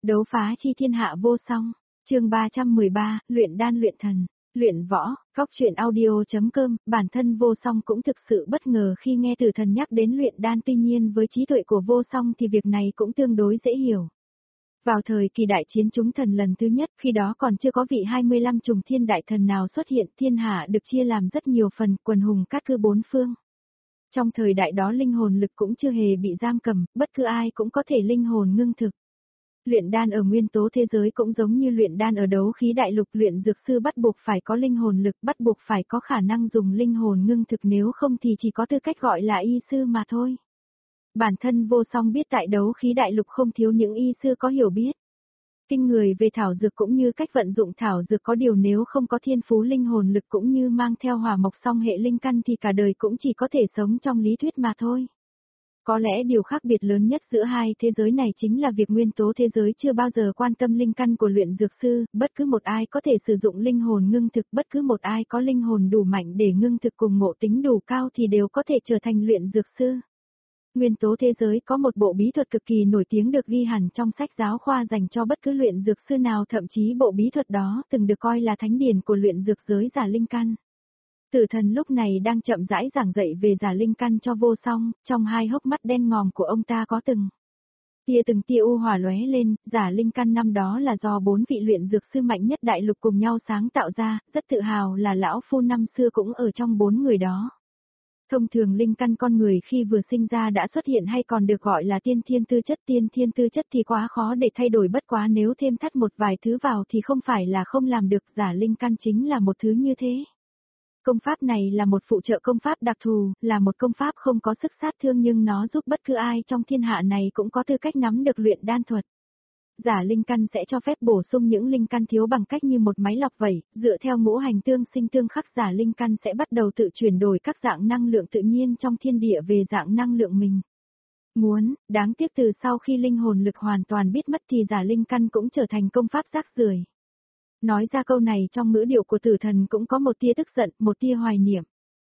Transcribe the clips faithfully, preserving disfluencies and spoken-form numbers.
Đấu phá chi thiên hạ vô song, chương ba trăm mười ba, luyện đan luyện thần, luyện võ, góc truyện audio.com, bản thân vô song cũng thực sự bất ngờ khi nghe Tử Thần nhắc đến luyện đan, tuy nhiên với trí tuệ của vô song thì việc này cũng tương đối dễ hiểu. Vào thời kỳ đại chiến chúng thần lần thứ nhất, khi đó còn chưa có vị hai mươi lăm trùng thiên đại thần nào xuất hiện, thiên hạ được chia làm rất nhiều phần, quần hùng cát cứ bốn phương. Trong thời đại đó linh hồn lực cũng chưa hề bị giam cầm, bất cứ ai cũng có thể linh hồn ngưng thực. Luyện đan ở nguyên tố thế giới cũng giống như luyện đan ở đấu khí đại lục, luyện dược sư bắt buộc phải có linh hồn lực, bắt buộc phải có khả năng dùng linh hồn ngưng thực, nếu không thì chỉ có tư cách gọi là y sư mà thôi. Bản thân vô song biết tại đấu khí đại lục không thiếu những y sư có hiểu biết kinh người về thảo dược cũng như cách vận dụng thảo dược, có điều nếu không có thiên phú linh hồn lực cũng như mang theo hỏa mộc song hệ linh căn thì cả đời cũng chỉ có thể sống trong lý thuyết mà thôi. Có lẽ điều khác biệt lớn nhất giữa hai thế giới này chính là việc nguyên tố thế giới chưa bao giờ quan tâm linh căn của luyện dược sư, bất cứ một ai có thể sử dụng linh hồn ngưng thực, bất cứ một ai có linh hồn đủ mạnh để ngưng thực cùng ngộ tính đủ cao thì đều có thể trở thành luyện dược sư. Nguyên tố thế giới có một bộ bí thuật cực kỳ nổi tiếng được ghi hẳn trong sách giáo khoa dành cho bất cứ luyện dược sư nào, thậm chí bộ bí thuật đó từng được coi là thánh điển của luyện dược giới giả linh căn. Tử Thần lúc này đang chậm rãi giảng dạy về giả linh căn cho vô song, trong hai hốc mắt đen ngòm của ông ta có từng tia từng tia u hỏa lóe lên. Giả linh căn năm đó là do bốn vị luyện dược sư mạnh nhất đại lục cùng nhau sáng tạo ra, rất tự hào là lão phu năm xưa cũng ở trong bốn người đó. Thông thường linh căn con người khi vừa sinh ra đã xuất hiện hay còn được gọi là tiên thiên tư chất, tiên thiên tư chất thì quá khó để thay đổi, bất quá nếu thêm thắt một vài thứ vào thì không phải là không làm được, giả linh căn chính là một thứ như thế. Công pháp này là một phụ trợ công pháp đặc thù, là một công pháp không có sức sát thương nhưng nó giúp bất cứ ai trong thiên hạ này cũng có tư cách nắm được luyện đan thuật. Giả linh căn sẽ cho phép bổ sung những linh căn thiếu bằng cách như một máy lọc vậy, dựa theo ngũ hành tương sinh tương khắc, giả linh căn sẽ bắt đầu tự chuyển đổi các dạng năng lượng tự nhiên trong thiên địa về dạng năng lượng mình muốn, đáng tiếc từ sau khi linh hồn lực hoàn toàn biết mất thì giả linh căn cũng trở thành công pháp rác rưởi. Nói ra câu này trong ngữ điệu của Tử Thần cũng có một tia tức giận, một tia hoài niệm.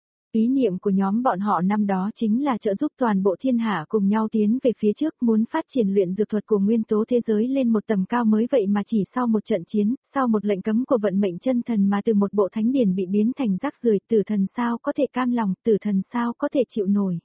Ý niệm của nhóm bọn họ năm đó chính là trợ giúp toàn bộ thiên hạ cùng nhau tiến về phía trước, muốn phát triển luyện dược thuật của nguyên tố thế giới lên một tầm cao mới, vậy mà chỉ sau một trận chiến, sau một lệnh cấm của vận mệnh chân thần mà từ một bộ thánh điển bị biến thành rác rưởi, Tử Thần sao có thể cam lòng, Tử Thần sao có thể chịu nổi.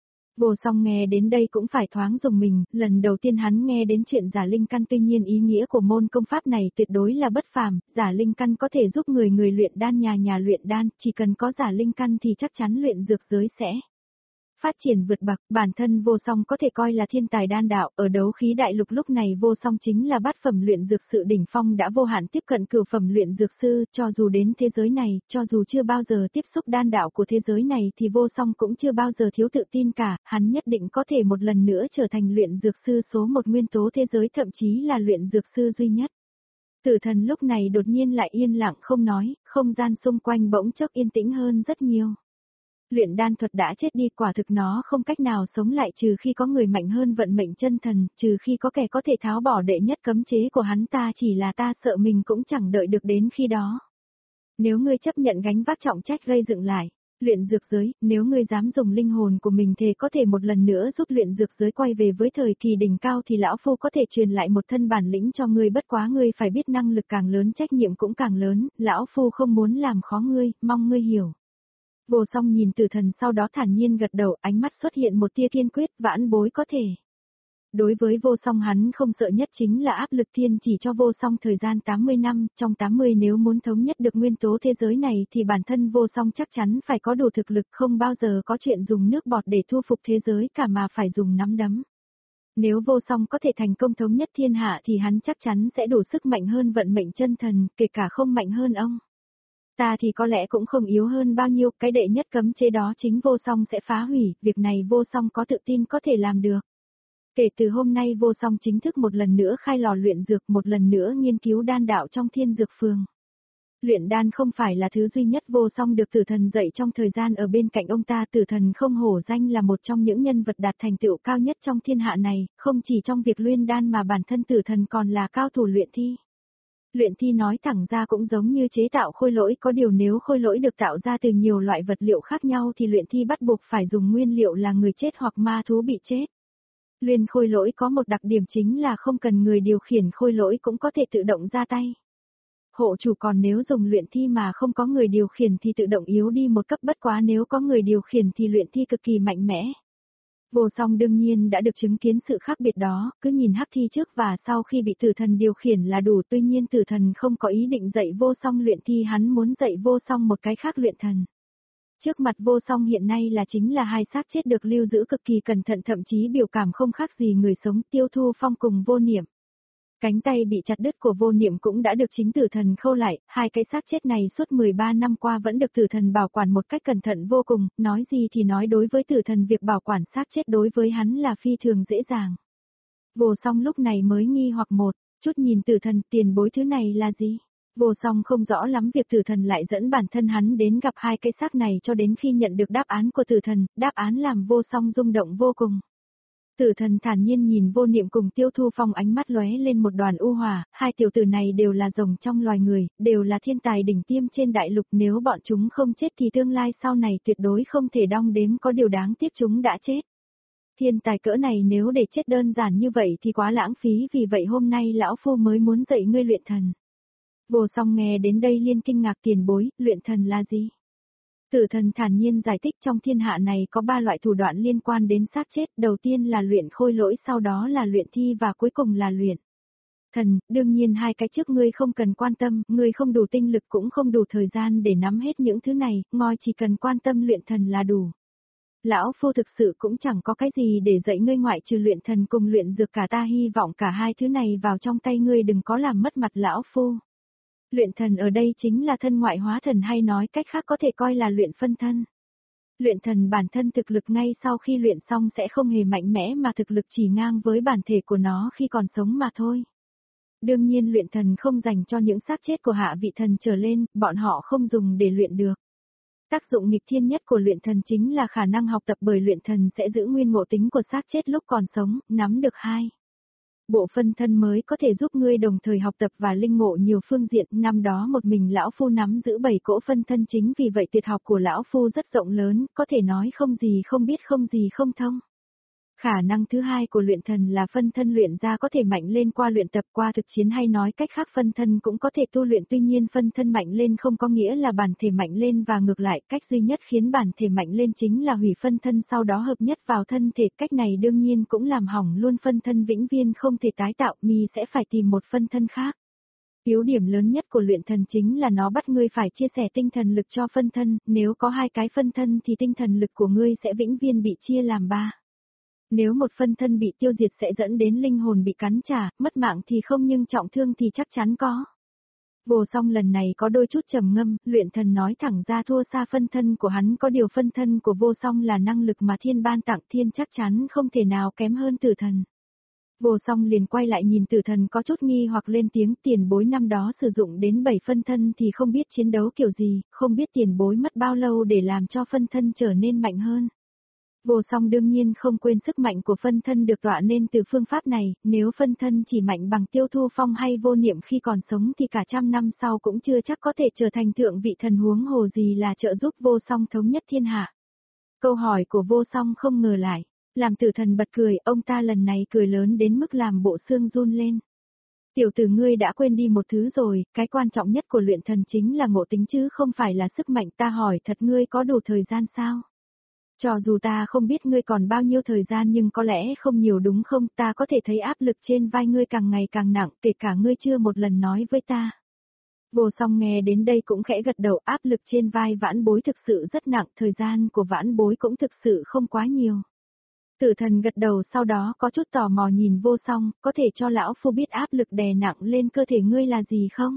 Vô song nghe đến đây cũng phải thoáng rùng mình, lần đầu tiên hắn nghe đến chuyện giả linh căn, tuy nhiên ý nghĩa của môn công pháp này tuyệt đối là bất phàm, giả linh căn có thể giúp người người luyện đan, nhà nhà luyện đan, chỉ cần có giả linh căn thì chắc chắn luyện dược giới sẽ phát triển vượt bậc. Bản thân vô song có thể coi là thiên tài đan đạo, ở đấu khí đại lục lúc này vô song chính là bát phẩm luyện dược sự đỉnh phong, đã vô hạn tiếp cận cửu phẩm luyện dược sư, cho dù đến thế giới này, cho dù chưa bao giờ tiếp xúc đan đạo của thế giới này thì vô song cũng chưa bao giờ thiếu tự tin cả, hắn nhất định có thể một lần nữa trở thành luyện dược sư số một nguyên tố thế giới, thậm chí là luyện dược sư duy nhất. Tử Thần lúc này đột nhiên lại yên lặng không nói, không gian xung quanh bỗng chốc yên tĩnh hơn rất nhiều. Luyện đan thuật đã chết đi, quả thực nó không cách nào sống lại trừ khi có người mạnh hơn vận mệnh chân thần, trừ khi có kẻ có thể tháo bỏ đệ nhất cấm chế của hắn, ta chỉ là ta sợ mình cũng chẳng đợi được đến khi đó. Nếu ngươi chấp nhận gánh vác trọng trách gây dựng lại luyện dược giới, nếu ngươi dám dùng linh hồn của mình thề có thể một lần nữa giúp luyện dược giới quay về với thời kỳ đỉnh cao thì lão phu có thể truyền lại một thân bản lĩnh cho ngươi, bất quá ngươi phải biết năng lực càng lớn trách nhiệm cũng càng lớn, lão phu không muốn làm khó ngươi, mong ngươi hiểu. Vô song nhìn Tử Thần sau đó thản nhiên gật đầu, ánh mắt xuất hiện một tia kiên quyết, vãn bối có thể. Đối với vô song hắn không sợ nhất chính là áp lực thiên chỉ cho vô song thời gian tám mươi năm, trong tám mươi nếu muốn thống nhất được nguyên tố thế giới này thì bản thân vô song chắc chắn phải có đủ thực lực, không bao giờ có chuyện dùng nước bọt để thu phục thế giới cả mà phải dùng nắm đấm. Nếu vô song có thể thành công thống nhất thiên hạ thì hắn chắc chắn sẽ đủ sức mạnh hơn vận mệnh chân thần, kể cả không mạnh hơn ông ta thì có lẽ cũng không yếu hơn bao nhiêu, cái đệ nhất cấm chế đó chính vô song sẽ phá hủy, việc này vô song có tự tin có thể làm được. Kể từ hôm nay vô song chính thức một lần nữa khai lò luyện dược, một lần nữa nghiên cứu đan đạo trong thiên dược phường. Luyện đan không phải là thứ duy nhất vô song được Tử Thần dạy trong thời gian ở bên cạnh ông ta, Tử Thần không hổ danh là một trong những nhân vật đạt thành tựu cao nhất trong thiên hạ này, không chỉ trong việc luyện đan mà bản thân Tử Thần còn là cao thủ luyện thi. Luyện thi nói thẳng ra cũng giống như chế tạo khôi lỗi, có điều nếu khôi lỗi được tạo ra từ nhiều loại vật liệu khác nhau thì luyện thi bắt buộc phải dùng nguyên liệu là người chết hoặc ma thú bị chết. Luyện khôi lỗi có một đặc điểm chính là không cần người điều khiển khôi lỗi cũng có thể tự động ra tay. Hộ chủ còn nếu dùng luyện thi mà không có người điều khiển thì tự động yếu đi một cấp, bất quá nếu có người điều khiển thì luyện thi cực kỳ mạnh mẽ. Vô Song đương nhiên đã được chứng kiến sự khác biệt đó, cứ nhìn hắc thi trước và sau khi bị tử thần điều khiển là đủ, tuy nhiên tử thần không có ý định dạy Vô Song luyện thi, hắn muốn dạy Vô Song một cái khác luyện thần. Trước mặt Vô Song hiện nay là chính là hai xác chết được lưu giữ cực kỳ cẩn thận, thậm chí biểu cảm không khác gì người sống, Tiêu Thu Phong cùng Vô Niệm. Cánh tay bị chặt đứt của Vô Niệm cũng đã được chính tử thần khâu lại, hai cái xác chết này suốt mười ba năm qua vẫn được tử thần bảo quản một cách cẩn thận vô cùng, nói gì thì nói đối với tử thần việc bảo quản xác chết đối với hắn là phi thường dễ dàng. Vô Song lúc này mới nghi hoặc một chút nhìn tử thần, tiền bối thứ này là gì? Vô Song không rõ lắm việc tử thần lại dẫn bản thân hắn đến gặp hai cái xác này, cho đến khi nhận được đáp án của tử thần, đáp án làm Vô Song rung động vô cùng. Tử thần thản nhiên nhìn Vô Niệm cùng Tiêu Thu Phong, ánh mắt lóe lên một đoàn u hỏa, hai tiểu tử này đều là rồng trong loài người, đều là thiên tài đỉnh tiêm trên đại lục, nếu bọn chúng không chết thì tương lai sau này tuyệt đối không thể đong đếm, có điều đáng tiếc chúng đã chết. Thiên tài cỡ này nếu để chết đơn giản như vậy thì quá lãng phí, vì vậy hôm nay lão phu mới muốn dạy ngươi luyện thần. Vô Song nghe đến đây liên kinh ngạc, tiền bối, luyện thần là gì? Tử thần thản nhiên giải thích, trong thiên hạ này có ba loại thủ đoạn liên quan đến xác chết, đầu tiên là luyện khôi lỗi, sau đó là luyện thi và cuối cùng là luyện thần, đương nhiên hai cái trước ngươi không cần quan tâm, ngươi không đủ tinh lực cũng không đủ thời gian để nắm hết những thứ này, ngoi chỉ cần quan tâm luyện thần là đủ. Lão phu thực sự cũng chẳng có cái gì để dạy ngươi ngoại trừ luyện thần cùng luyện dược cả, ta hy vọng cả hai thứ này vào trong tay ngươi đừng có làm mất mặt lão phu. Luyện thần ở đây chính là thân ngoại hóa thần, hay nói cách khác có thể coi là luyện phân thân. Luyện thần bản thân thực lực ngay sau khi luyện xong sẽ không hề mạnh mẽ, mà thực lực chỉ ngang với bản thể của nó khi còn sống mà thôi. Đương nhiên luyện thần không dành cho những xác chết của hạ vị thần trở lên, bọn họ không dùng để luyện được. Tác dụng nghịch thiên nhất của luyện thần chính là khả năng học tập, bởi luyện thần sẽ giữ nguyên ngộ tính của xác chết lúc còn sống, nắm được hai bộ phân thân mới có thể giúp ngươi đồng thời học tập và linh ngộ nhiều phương diện. Năm đó một mình lão phu nắm giữ bảy cỗ phân thân, chính vì vậy tuyệt học của lão phu rất rộng lớn, có thể nói không gì không biết, không gì không thông. Khả năng thứ hai của luyện thần là phân thân luyện ra có thể mạnh lên qua luyện tập, qua thực chiến, hay nói cách khác phân thân cũng có thể tu luyện, tuy nhiên phân thân mạnh lên không có nghĩa là bản thể mạnh lên và ngược lại, cách duy nhất khiến bản thể mạnh lên chính là hủy phân thân sau đó hợp nhất vào thân thể, cách này đương nhiên cũng làm hỏng luôn phân thân, vĩnh viễn không thể tái tạo, mi sẽ phải tìm một phân thân khác. Yếu điểm lớn nhất của luyện thần chính là nó bắt ngươi phải chia sẻ tinh thần lực cho phân thân, nếu có hai cái phân thân thì tinh thần lực của ngươi sẽ vĩnh viễn bị chia làm ba. Nếu một phân thân bị tiêu diệt sẽ dẫn đến linh hồn bị cắn trả, mất mạng thì không nhưng trọng thương thì chắc chắn có. Vô Song lần này có đôi chút trầm ngâm, luyện thần nói thẳng ra thua xa phân thân của hắn, có điều phân thân của Vô Song là năng lực mà thiên ban tặng, thiên chắc chắn không thể nào kém hơn tử thần. Vô Song liền quay lại nhìn tử thần có chút nghi hoặc lên tiếng, tiền bối năm đó sử dụng đến bảy phân thân thì không biết chiến đấu kiểu gì, không biết tiền bối mất bao lâu để làm cho phân thân trở nên mạnh hơn. Vô Song đương nhiên không quên sức mạnh của phân thân được tọa nên từ phương pháp này, nếu phân thân chỉ mạnh bằng Tiêu Thu Phong hay Vô Niệm khi còn sống thì cả trăm năm sau cũng chưa chắc có thể trở thành thượng vị thần, huống hồ gì là trợ giúp Vô Song thống nhất thiên hạ. Câu hỏi của Vô Song không ngờ lại làm tử thần bật cười, ông ta lần này cười lớn đến mức làm bộ xương run lên. Tiểu tử ngươi đã quên đi một thứ rồi, cái quan trọng nhất của luyện thần chính là ngộ tính chứ không phải là sức mạnh, ta hỏi thật, ngươi có đủ thời gian sao? Cho dù ta không biết ngươi còn bao nhiêu thời gian nhưng có lẽ không nhiều đúng không, ta có thể thấy áp lực trên vai ngươi càng ngày càng nặng, kể cả ngươi chưa một lần nói với ta. Vô Song nghe đến đây cũng khẽ gật đầu, áp lực trên vai Vãn Bối thực sự rất nặng, thời gian của Vãn Bối cũng thực sự không quá nhiều. Tử thần gật đầu, sau đó có chút tò mò nhìn Vô Song, có thể cho lão phu biết áp lực đè nặng lên cơ thể ngươi là gì không?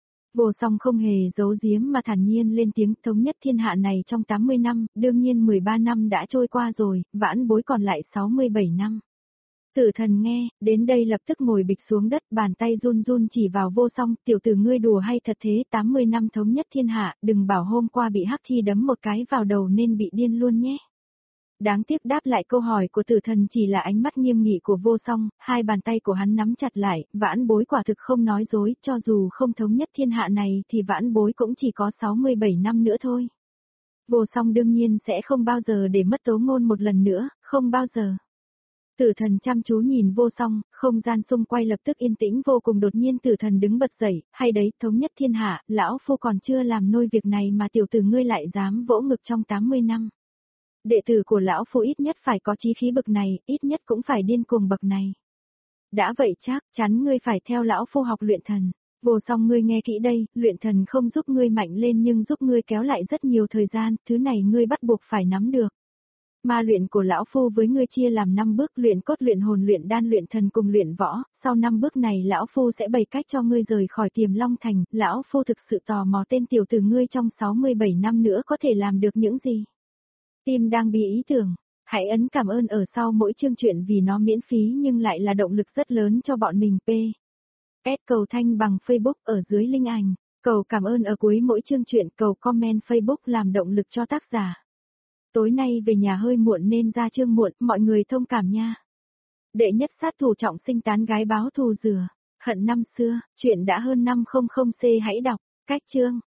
Vô Song không hề giấu giếm mà thản nhiên lên tiếng, thống nhất thiên hạ này trong tám mươi năm, đương nhiên mười ba năm đã trôi qua rồi, Vãn Bối còn lại sáu mươi bảy năm. Tử thần nghe, đến đây lập tức ngồi bịch xuống đất, bàn tay run run chỉ vào Vô Song, tiểu tử ngươi đùa hay thật thế, tám mươi năm thống nhất thiên hạ, đừng bảo hôm qua bị hắc thi đấm một cái vào đầu nên bị điên luôn nhé. Đáng tiếc đáp lại câu hỏi của tử thần chỉ là ánh mắt nghiêm nghị của Vô Song, hai bàn tay của hắn nắm chặt lại, Vãn Bối quả thực không nói dối, cho dù không thống nhất thiên hạ này thì Vãn Bối cũng chỉ có sáu mươi bảy năm nữa thôi. Vô Song đương nhiên sẽ không bao giờ để mất Tố Ngôn một lần nữa, không bao giờ. Tử thần chăm chú nhìn vô song, không gian xung quay lập tức yên tĩnh vô cùng. Đột nhiên tử thần đứng bật dậy, hay đấy, thống nhất thiên hạ, lão phu còn chưa làm nôi việc này mà tiểu tử ngươi lại dám vỗ ngực trong tám mươi năm. Đệ tử của lão phu ít nhất phải có chí khí bậc này, ít nhất cũng phải điên cuồng bậc này. Đã vậy chắc chắn ngươi phải theo lão phu học luyện thần. Vô song ngươi nghe kỹ đây, luyện thần không giúp ngươi mạnh lên nhưng giúp ngươi kéo lại rất nhiều thời gian, thứ này ngươi bắt buộc phải nắm được. Ma luyện của lão phu với ngươi chia làm năm bước: luyện cốt, luyện hồn, luyện đan, luyện thần cùng luyện võ. Sau năm bước này lão phu sẽ bày cách cho ngươi rời khỏi Tiềm Long Thành. Lão phu thực sự tò mò tên tiểu tử ngươi trong sáu mươi bảy năm nữa có thể làm được những gì. Tim đang bị ý tưởng. Hãy ấn cảm ơn ở sau mỗi chương truyện vì nó miễn phí nhưng lại là động lực rất lớn cho bọn mình. P. S cầu thanh bằng Facebook ở dưới link ảnh. Cầu cảm ơn ở cuối mỗi chương truyện. Cầu comment Facebook làm động lực cho tác giả. Tối nay về nhà hơi muộn nên ra chương muộn, mọi người thông cảm nha. Đệ nhất sát thủ trọng sinh tán gái báo thù rửa. Hận năm xưa, chuyện đã hơn năm trăm C hãy đọc. Cách chương.